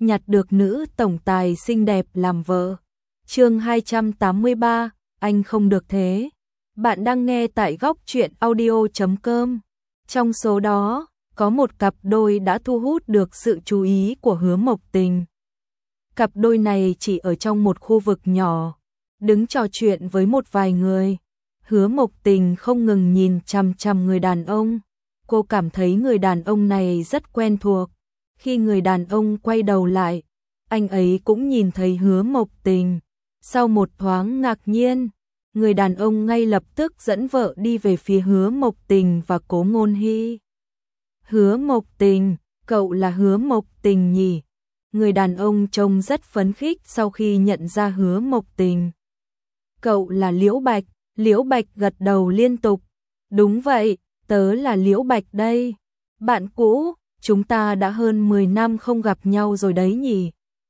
nhặt được nữ tổng tài xinh đẹp làm vợ. Chương 283, anh không được thế. Bạn đang nghe tại góc truyện audio.com. Trong số đó, có một cặp đôi đã thu hút được sự chú ý của Hứa Mộc Tình. Cặp đôi này chỉ ở trong một khu vực nhỏ, đứng trò chuyện với một vài người. Hứa Mộc Tình không ngừng nhìn chằm chằm người đàn ông. Cô cảm thấy người đàn ông này rất quen thuộc. Khi người đàn ông quay đầu lại, anh ấy cũng nhìn thấy Hứa Mộc Tình. Sau một thoáng ngạc nhiên, người đàn ông ngay lập tức dẫn vợ đi về phía Hứa Mộc Tình và Cố Ngôn Hy. Hứa Mộc Tình, cậu là Hứa Mộc Tình nhỉ? Người đàn ông trông rất phấn khích sau khi nhận ra Hứa Mộc Tình. Cậu là Liễu Bạch. Liễu Bạch gật đầu liên tục. Đúng vậy, tớ là Liễu Bạch đây. Bạn cũ, chúng ta đã hơn 10 năm không gặp nhau rồi đấy nhỉ?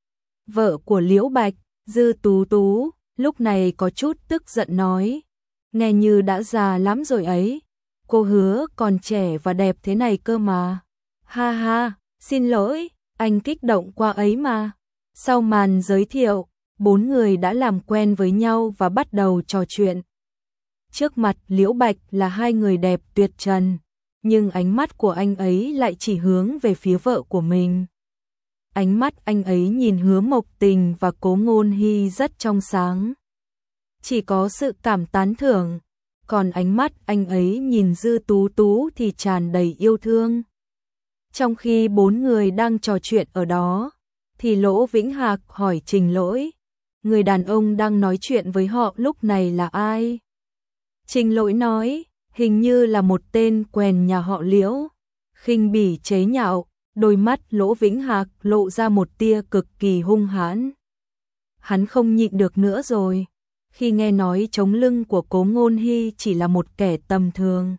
Vợ của Liễu Bạch, Dư Tú Tú, lúc này có chút tức giận nói. Nghe như đã già lắm rồi ấy. Cô Hứa còn trẻ và đẹp thế này cơ mà. Ha ha, xin lỗi, anh kích động qua ấy mà. Sau màn giới thiệu, bốn người đã làm quen với nhau và bắt đầu trò chuyện. Trước mặt Liễu Bạch là hai người đẹp tuyệt trần, nhưng ánh mắt của anh ấy lại chỉ hướng về phía vợ của mình. Ánh mắt anh ấy nhìn Hứa Mộc Tình và Cố Ngôn Hy rất trong sáng, chỉ có sự cảm tán thưởng, còn ánh mắt anh ấy nhìn Dư Tú Tú thì tràn đầy yêu thương. Trong khi bốn người đang trò chuyện ở đó, thì Lỗ Vĩnh Hạc hỏi Trình Lỗi, người đàn ông đang nói chuyện với họ lúc này là ai? Trình Lỗi nói, hình như là một tên quèn nhà họ Liễu. Khinh bỉ chế nhạo, đôi mắt Lỗ Vĩnh Hạc lộ ra một tia cực kỳ hung hãn. Hắn không nhịn được nữa rồi, khi nghe nói chống lưng của Cố Ngôn Hy chỉ là một kẻ tầm thường.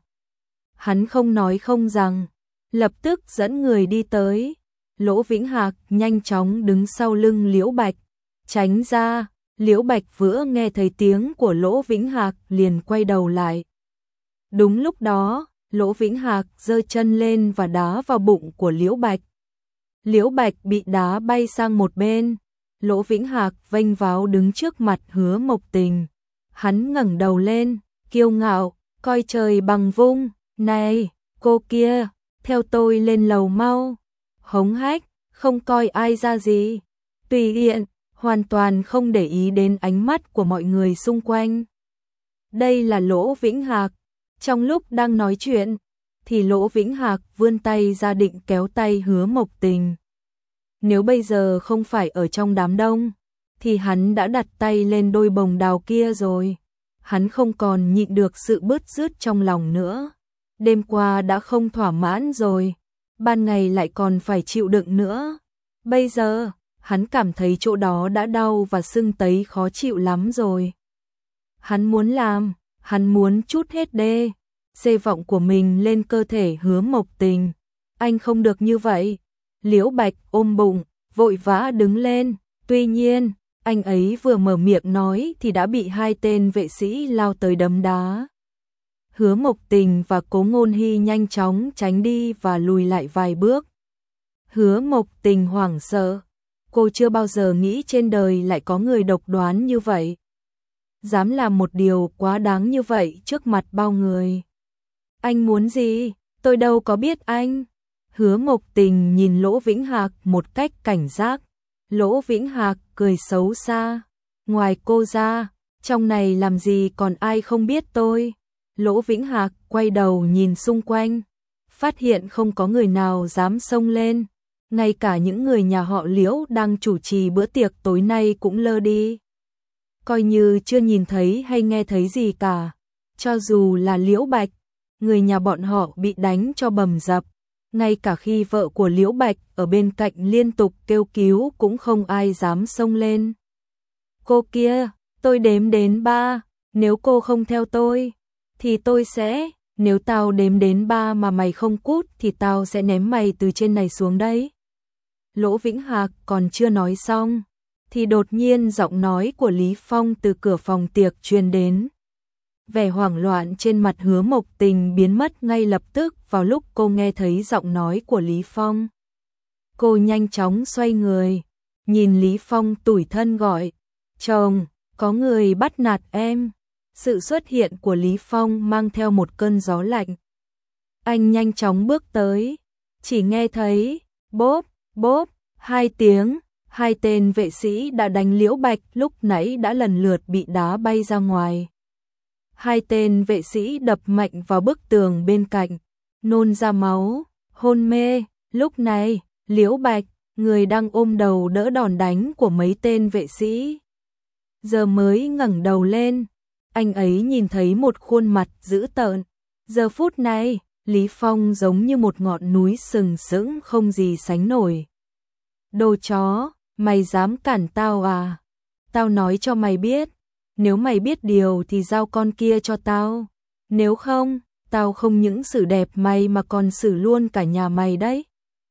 Hắn không nói không rằng, lập tức dẫn người đi tới. Lỗ Vĩnh Hạc nhanh chóng đứng sau lưng Liễu Bạch, tránh ra. Liễu Bạch vừa nghe thấy tiếng của Lỗ Vĩnh Hạc liền quay đầu lại. Đúng lúc đó, Lỗ Vĩnh Hạc giơ chân lên và đá vào bụng của Liễu Bạch. Liễu Bạch bị đá bay sang một bên. Lỗ Vĩnh Hạc vênh váo đứng trước mặt Hứa Mộc Tình. Hắn ngẩng đầu lên, kiêu ngạo, coi trời bằng vung. Này, cô kia, theo tôi lên lầu mau. Hống hách, không coi ai ra gì. Tùy tiện, hoàn toàn không để ý đến ánh mắt của mọi người xung quanh. Đây là Lỗ Vĩnh Hạc. Trong lúc đang nói chuyện, thì Lỗ Vĩnh Hạc vươn tay ra định kéo tay Hứa Mộc Tình. Nếu bây giờ không phải ở trong đám đông, thì hắn đã đặt tay lên đôi bồng đào kia rồi. Hắn không còn nhịn được sự bứt rứt trong lòng nữa. Đêm qua đã không thỏa mãn rồi, ban ngày lại còn phải chịu đựng nữa. Bây giờ, hắn cảm thấy chỗ đó đã đau và sưng tấy khó chịu lắm rồi. Hắn muốn làm, hắn muốn trút hết đê, xê vọng của mình lên cơ thể Hứa Mộc Tình. Anh không được như vậy. Liễu Bạch ôm bụng, vội vã đứng lên. Tuy nhiên, anh ấy vừa mở miệng nói thì đã bị hai tên vệ sĩ lao tới đấm đá. Hứa Mộc Tình và Cố Ngôn Hy nhanh chóng tránh đi và lùi lại vài bước. Hứa Mộc Tình hoảng sợ. Cô chưa bao giờ nghĩ trên đời lại có người độc đoán như vậy. Dám làm một điều quá đáng như vậy trước mặt bao người. Anh muốn gì? Tôi đâu có biết anh. Hứa Mộc Tình nhìn Lỗ Vĩnh Hạc một cách cảnh giác. Lỗ Vĩnh Hạc cười xấu xa. Ngoài cô ra, trong này làm gì còn ai không biết tôi. Lỗ Vĩnh Hạc quay đầu nhìn xung quanh, phát hiện không có người nào dám xông lên. Ngay cả những người nhà họ Liễu đang chủ trì bữa tiệc tối nay cũng lơ đi, coi như chưa nhìn thấy hay nghe thấy gì cả. Cho dù là Liễu Bạch, người nhà bọn họ bị đánh cho bầm dập. Ngay cả khi vợ của Liễu Bạch ở bên cạnh liên tục kêu cứu cũng không ai dám xông lên. Cô kia, tôi đếm đến 3, nếu cô không theo tôi, thì tôi sẽ, nếu tao đếm đến 3 mà mày không cút thì tao sẽ ném mày từ trên này xuống đấy. Lỗ Vĩnh Hạc còn chưa nói xong, thì đột nhiên giọng nói của Lý Phong từ cửa phòng tiệc truyền đến. Vẻ hoảng loạn trên mặt Hứa Mộc Tình biến mất ngay lập tức vào lúc cô nghe thấy giọng nói của Lý Phong. Cô nhanh chóng xoay người, nhìn Lý Phong tủi thân gọi, chồng, có người bắt nạt em. Sự xuất hiện của Lý Phong mang theo một cơn gió lạnh. Anh nhanh chóng bước tới, chỉ nghe thấy bốp, bốp, hai tiếng, hai tên vệ sĩ đã đánh Liễu Bạch lúc nãy đã lần lượt bị đá bay ra ngoài. Hai tên vệ sĩ đập mạnh vào bức tường bên cạnh, nôn ra máu, hôn mê. Lúc này, Liễu Bạch, người đang ôm đầu đỡ đòn đánh của mấy tên vệ sĩ, giờ mới ngẩng đầu lên. Anh ấy nhìn thấy một khuôn mặt dữ tợn. Giờ phút này, Lý Phong giống như một ngọn núi sừng sững không gì sánh nổi. Đồ chó, mày dám cản tao à? Tao nói cho mày biết, nếu mày biết điều thì giao con kia cho tao. Nếu không, tao không những xử đẹp mày mà còn xử luôn cả nhà mày đấy.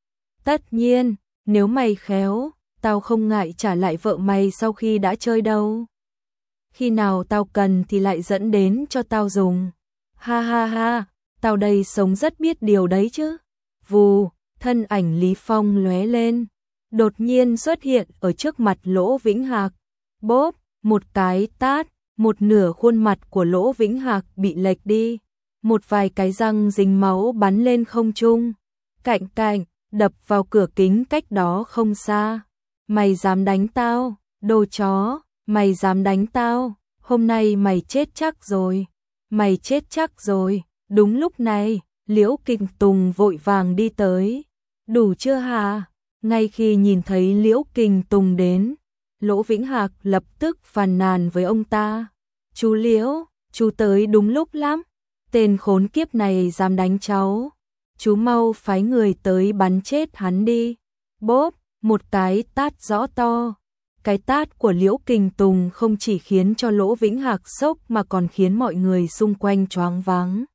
Tất nhiên, nếu mày khéo, tao không ngại trả lại vợ mày sau khi đã chơi đâu. Khi nào tao cần thì lại dẫn đến cho tao dùng. Ha ha ha, tao đây sống rất biết điều đấy chứ. Vù, thân ảnh Lý Phong lóe lên, đột nhiên xuất hiện ở trước mặt Lỗ Vĩnh Hạc. Bốp, một cái tát, một nửa khuôn mặt của Lỗ Vĩnh Hạc bị lệch đi. Một vài cái răng dính máu bắn lên không trung. Cạnh cạnh, đập vào cửa kính cách đó không xa. Mày dám đánh tao, đồ chó, mày dám đánh tao, hôm nay mày chết chắc rồi. Mày chết chắc rồi. Đúng lúc này, Liễu Kình Tùng vội vàng đi tới. Đủ chưa hả? Ngay khi nhìn thấy Liễu Kình Tùng đến, Lỗ Vĩnh Hạc lập tức phàn nàn với ông ta. Chú Liễu, chú tới đúng lúc lắm. Tên khốn kiếp này dám đánh cháu. Chú mau phái người tới bắn chết hắn đi. Bốp, một cái tát rõ to. Cái tát của Liễu Kình Tùng không chỉ khiến cho Lỗ Vĩnh Hạc sốc mà còn khiến mọi người xung quanh choáng váng.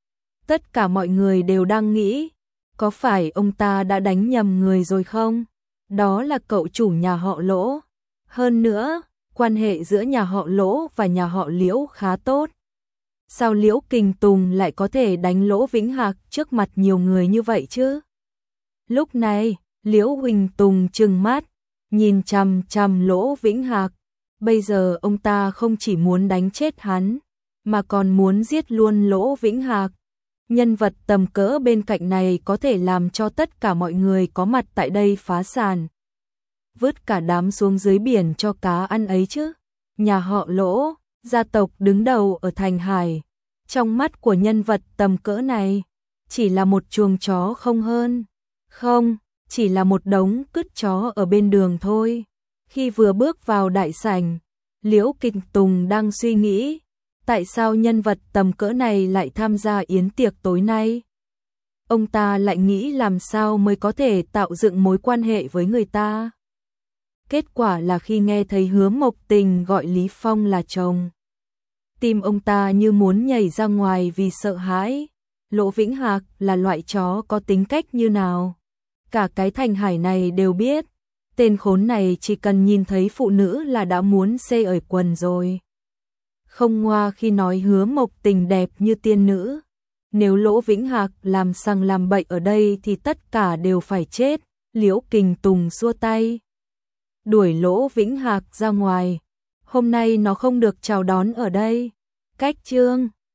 Tất cả mọi người đều đang nghĩ, có phải ông ta đã đánh nhầm người rồi không? Đó là cậu chủ nhà họ Lỗ. Hơn nữa, quan hệ giữa nhà họ Lỗ và nhà họ Liễu khá tốt. Sao Liễu Kình Tùng lại có thể đánh Lỗ Vĩnh Hạc trước mặt nhiều người như vậy chứ? Lúc này, Liễu Huỳnh Tùng trừng mắt, nhìn chằm chằm Lỗ Vĩnh Hạc. Bây giờ ông ta không chỉ muốn đánh chết hắn, mà còn muốn giết luôn Lỗ Vĩnh Hạc. Nhân vật tầm cỡ bên cạnh này có thể làm cho tất cả mọi người có mặt tại đây phá sản. Vứt cả đám xuống dưới biển cho cá ăn ấy chứ. Nhà họ Lỗ, gia tộc đứng đầu ở Thành Hải. Trong mắt của nhân vật tầm cỡ này, chỉ là một chuồng chó không hơn. Không, chỉ là một đống cứt chó ở bên đường thôi. Khi vừa bước vào đại sảnh, Liễu Kình Tùng đang suy nghĩ, tại sao nhân vật tầm cỡ này lại tham gia yến tiệc tối nay? Ông ta lại nghĩ làm sao mới có thể tạo dựng mối quan hệ với người ta. Kết quả là khi nghe thấy Hứa Mộc Tình gọi Lý Phong là chồng, tim ông ta như muốn nhảy ra ngoài vì sợ hãi. Lỗ Vĩnh Hạc là loại chó có tính cách như nào? Cả cái Thành Hải này đều biết, tên khốn này chỉ cần nhìn thấy phụ nữ là đã muốn xê ởi quần rồi. Không ngoa khi nói Hứa Mộc Tình đẹp như tiên nữ. Nếu Lỗ Vĩnh Hạc làm sằng làm bậy ở đây thì tất cả đều phải chết. Liễu Kình Tùng xua tay, đuổi Lỗ Vĩnh Hạc ra ngoài. Hôm nay nó không được chào đón ở đây. Cách chương